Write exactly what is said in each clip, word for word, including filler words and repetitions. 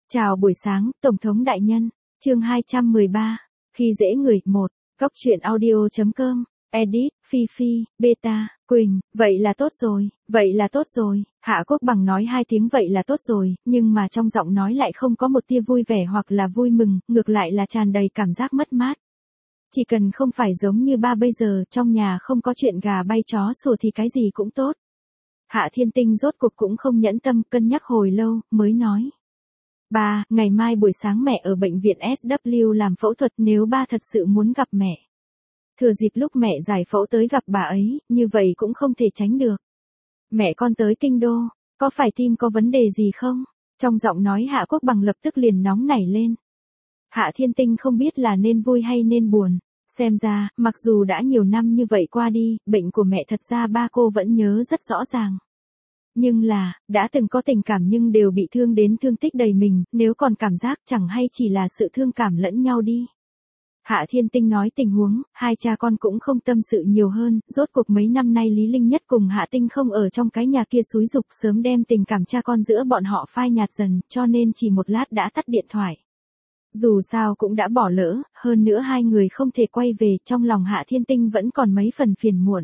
Chào buổi sáng, Tổng thống đại nhân. Chương hai trăm mười ba. Khi dễ người. một. Góc truyện audio.com. Edit, Phi Phi, Beta, Quỳnh. Vậy là tốt rồi, vậy là tốt rồi. Hạ Quốc Bằng nói hai tiếng vậy là tốt rồi, nhưng mà trong giọng nói lại không có một tia vui vẻ hoặc là vui mừng, ngược lại là tràn đầy cảm giác mất mát. Chỉ cần không phải giống như ba bây giờ, trong nhà không có chuyện gà bay chó sủa thì cái gì cũng tốt. Hạ Thiên Tinh rốt cuộc cũng không nhẫn tâm, cân nhắc hồi lâu, mới nói. Ba, ngày mai buổi sáng mẹ ở bệnh viện ét vê làm phẫu thuật, nếu ba thật sự muốn gặp mẹ. Thừa dịp lúc mẹ giải phẫu tới gặp bà ấy, như vậy cũng không thể tránh được. Mẹ con tới kinh đô, có phải tim có vấn đề gì không? Trong giọng nói Hạ Quốc Bằng lập tức liền nóng nảy lên. Hạ Thiên Tinh không biết là nên vui hay nên buồn. Xem ra, mặc dù đã nhiều năm như vậy qua đi, bệnh của mẹ thật ra ba cô vẫn nhớ rất rõ ràng. Nhưng là, đã từng có tình cảm nhưng đều bị thương đến thương tích đầy mình, nếu còn cảm giác chẳng hay chỉ là sự thương cảm lẫn nhau đi. Hạ Thiên Tinh nói tình huống, hai cha con cũng không tâm sự nhiều hơn, rốt cuộc mấy năm nay Lý Linh Nhất cùng Hạ Tinh không ở trong cái nhà kia xúi giục sớm đem tình cảm cha con giữa bọn họ phai nhạt dần, cho nên chỉ một lát đã tắt điện thoại. Dù sao cũng đã bỏ lỡ, hơn nữa hai người không thể quay về, trong lòng Hạ Thiên Tinh vẫn còn mấy phần phiền muộn.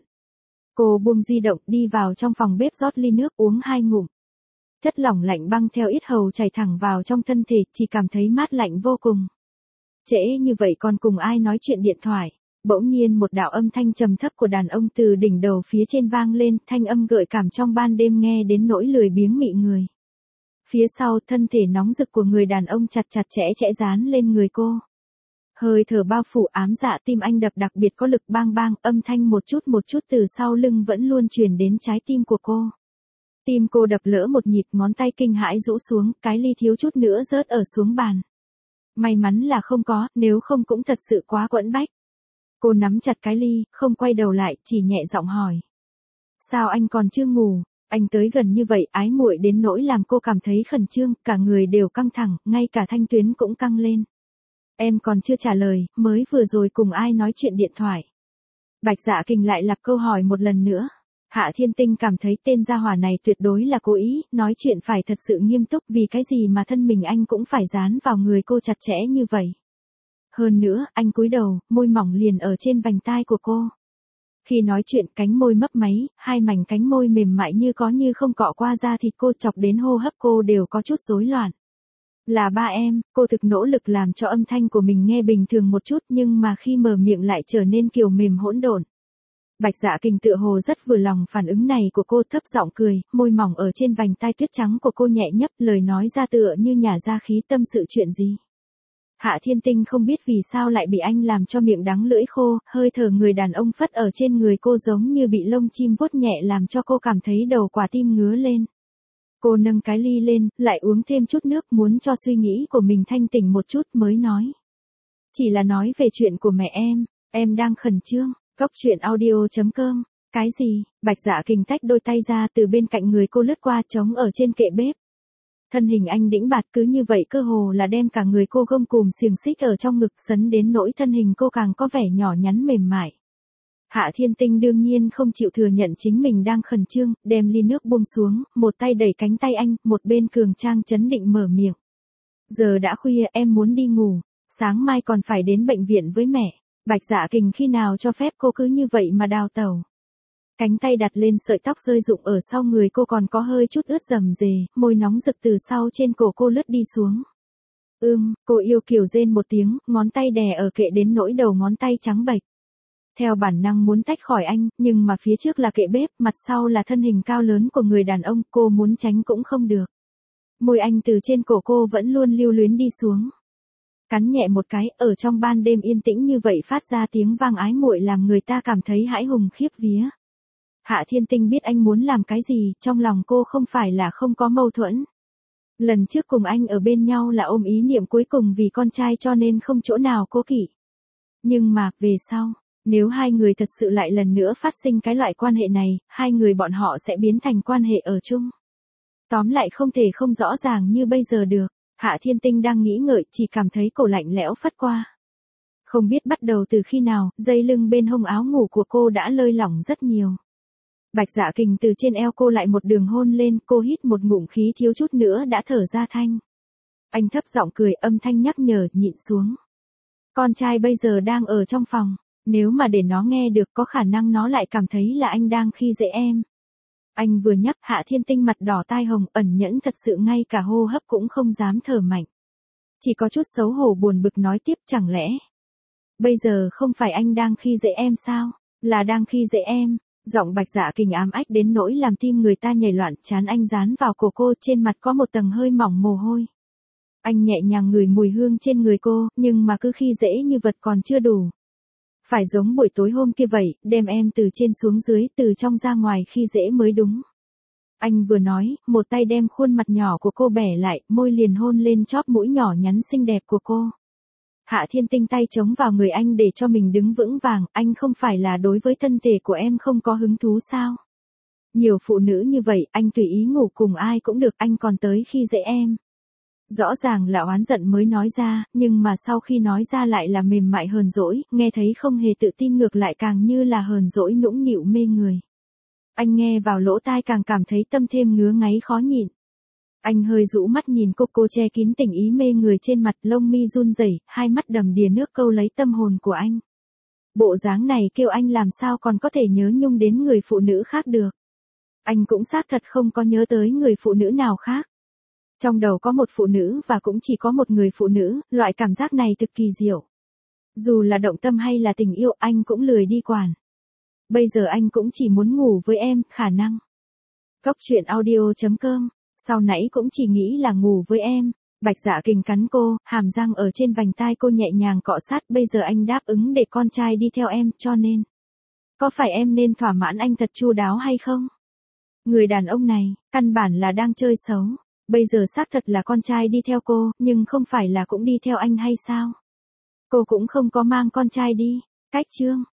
Cô buông di động đi vào trong phòng bếp rót ly nước uống hai ngụm. Chất lỏng lạnh băng theo yết hầu chảy thẳng vào trong thân thể, chỉ cảm thấy mát lạnh vô cùng. Trễ như vậy còn cùng ai nói chuyện điện thoại? Bỗng nhiên một đạo âm thanh trầm thấp của đàn ông từ đỉnh đầu phía trên vang lên, thanh âm gợi cảm trong ban đêm nghe đến nỗi lười biếng mị người. Phía sau, thân thể nóng rực của người đàn ông chặt chặt chẽ chẽ dán lên người cô. Hơi thở bao phủ ám dạ tim anh đập đặc biệt có lực bang bang, âm thanh một chút một chút từ sau lưng vẫn luôn truyền đến trái tim của cô. Tim cô đập lỡ một nhịp, ngón tay kinh hãi rũ xuống, cái ly thiếu chút nữa rớt ở xuống bàn. May mắn là không có, nếu không cũng thật sự quá quẫn bách. Cô nắm chặt cái ly, không quay đầu lại, chỉ nhẹ giọng hỏi. Sao anh còn chưa ngủ? Anh tới gần như vậy, ái muội đến nỗi làm cô cảm thấy khẩn trương, cả người đều căng thẳng, ngay cả thanh tuyến cũng căng lên. Em còn chưa trả lời, mới vừa rồi cùng ai nói chuyện điện thoại. Bạch Dạ Kình lại lặp câu hỏi một lần nữa. Hạ Thiên Tinh cảm thấy tên gia hỏa này tuyệt đối là cố ý, nói chuyện phải thật sự nghiêm túc, vì cái gì mà thân mình anh cũng phải dán vào người cô chặt chẽ như vậy. Hơn nữa, anh cúi đầu, môi mỏng liền ở trên vành tai của cô. Khi nói chuyện, cánh môi mấp máy, hai mảnh cánh môi mềm mại như có như không cọ qua da thịt cô, chọc đến hô hấp cô đều có chút rối loạn. Là ba em, cô thực nỗ lực làm cho âm thanh của mình nghe bình thường một chút, nhưng mà khi mở miệng lại trở nên kiều mềm hỗn độn. Bạch Dạ Kình tựa hồ rất vừa lòng phản ứng này của cô, thấp giọng cười, môi mỏng ở trên vành tai tuyết trắng của cô nhẹ nhấp, lời nói ra tựa như nhả ra khí, tâm sự chuyện gì. Hạ Thiên Tinh không biết vì sao lại bị anh làm cho miệng đắng lưỡi khô, hơi thở người đàn ông phất ở trên người cô giống như bị lông chim vuốt nhẹ làm cho cô cảm thấy đầu quả tim ngứa lên. Cô nâng cái ly lên, lại uống thêm chút nước, muốn cho suy nghĩ của mình thanh tỉnh một chút mới nói. Chỉ là nói về chuyện của mẹ em, em đang khẩn trương. Góc truyện audio.com. Cái gì? Bạch Dạ Kình tách đôi tay ra từ bên cạnh người cô lướt qua, trống ở trên kệ bếp. Thân hình anh đĩnh bạt cứ như vậy cơ hồ là đem cả người cô gông cùm xiềng xích ở trong ngực, sấn đến nỗi thân hình cô càng có vẻ nhỏ nhắn mềm mại. Hạ Thiên Tinh đương nhiên không chịu thừa nhận chính mình đang khẩn trương, đem ly nước buông xuống, một tay đẩy cánh tay anh, một bên cường trang trấn định mở miệng. Giờ đã khuya, em muốn đi ngủ, sáng mai còn phải đến bệnh viện với mẹ. Bạch Dạ Kình khi nào cho phép cô cứ như vậy mà đào tẩu. Cánh tay đặt lên sợi tóc rơi rụng ở sau người cô, còn có hơi chút ướt rầm rề, môi nóng rực từ sau trên cổ cô lướt đi xuống. Ưm, cô yêu kiều rên một tiếng, ngón tay đè ở kệ đến nỗi đầu ngón tay trắng bệch. Theo bản năng muốn tách khỏi anh, nhưng mà phía trước là kệ bếp, mặt sau là thân hình cao lớn của người đàn ông, cô muốn tránh cũng không được. Môi anh từ trên cổ cô vẫn luôn lưu luyến đi xuống. Cắn nhẹ một cái, ở trong ban đêm yên tĩnh như vậy phát ra tiếng vang ái muội làm người ta cảm thấy hãi hùng khiếp vía. Hạ Thiên Tinh biết anh muốn làm cái gì, trong lòng cô không phải là không có mâu thuẫn. Lần trước cùng anh ở bên nhau là ôm ý niệm cuối cùng vì con trai cho nên không chỗ nào cố kỵ. Nhưng mà, về sau, nếu hai người thật sự lại lần nữa phát sinh cái loại quan hệ này, hai người bọn họ sẽ biến thành quan hệ ở chung. Tóm lại không thể không rõ ràng như bây giờ được. Hạ Thiên Tinh đang nghĩ ngợi, chỉ cảm thấy cổ lạnh lẽo phất qua. Không biết bắt đầu từ khi nào, dây lưng bên hông áo ngủ của cô đã lơi lỏng rất nhiều. Bạch Dạ Kình từ trên eo cô lại một đường hôn lên, cô hít một ngụm khí thiếu chút nữa đã thở ra thanh. Anh thấp giọng cười, âm thanh nhắc nhở, nhịn xuống. Con trai bây giờ đang ở trong phòng, nếu mà để nó nghe được có khả năng nó lại cảm thấy là anh đang khi dễ em. Anh vừa nhắc, Hạ Thiên Tinh mặt đỏ tai hồng, ẩn nhẫn thật sự ngay cả hô hấp cũng không dám thở mạnh. Chỉ có chút xấu hổ buồn bực nói tiếp, chẳng lẽ bây giờ không phải anh đang khi dễ em sao? Là đang khi dễ em. Giọng Bạch Dạ Kình ám ách đến nỗi làm tim người ta nhảy loạn, trán anh dán vào cổ cô, trên mặt có một tầng hơi mỏng mồ hôi. Anh nhẹ nhàng ngửi mùi hương trên người cô, nhưng mà cứ khi dễ như vật còn chưa đủ. Phải giống buổi tối hôm kia vậy, đem em từ trên xuống dưới, từ trong ra ngoài khi dễ mới đúng. Anh vừa nói, một tay đem khuôn mặt nhỏ của cô bẻ lại, môi liền hôn lên chóp mũi nhỏ nhắn xinh đẹp của cô. Hạ Thiên Tinh tay chống vào người anh để cho mình đứng vững vàng, anh không phải là đối với thân thể của em không có hứng thú sao? Nhiều phụ nữ như vậy, anh tùy ý ngủ cùng ai cũng được, anh còn tới khi dễ em. Rõ ràng là oán giận mới nói ra, nhưng mà sau khi nói ra lại là mềm mại hờn dỗi, nghe thấy không hề tự tin, ngược lại càng như là hờn dỗi nũng nịu mê người. Anh nghe vào lỗ tai càng cảm thấy tâm thêm ngứa ngáy khó nhịn. Anh hơi rũ mắt nhìn cô, cô che kín tình ý mê người trên mặt, lông mi run rẩy, hai mắt đầm đìa nước câu lấy tâm hồn của anh. Bộ dáng này kêu anh làm sao còn có thể nhớ nhung đến người phụ nữ khác được. Anh cũng xác thật không có nhớ tới người phụ nữ nào khác. Trong đầu có một phụ nữ và cũng chỉ có một người phụ nữ, loại cảm giác này thực kỳ diệu. Dù là động tâm hay là tình yêu, anh cũng lười đi quản. Bây giờ anh cũng chỉ muốn ngủ với em, khả năng. Cốc truyện audio chấm com, sau nãy cũng chỉ nghĩ là ngủ với em. Bạch Dạ Kình cắn cô, hàm răng ở trên vành tai cô nhẹ nhàng cọ sát, bây giờ anh đáp ứng để con trai đi theo em, cho nên. Có phải em nên thỏa mãn anh thật chu đáo hay không? Người đàn ông này, căn bản là đang chơi xấu. Bây giờ xác thật là con trai đi theo cô, nhưng không phải là cũng đi theo anh hay sao? Cô cũng không có mang con trai đi. Cách chương.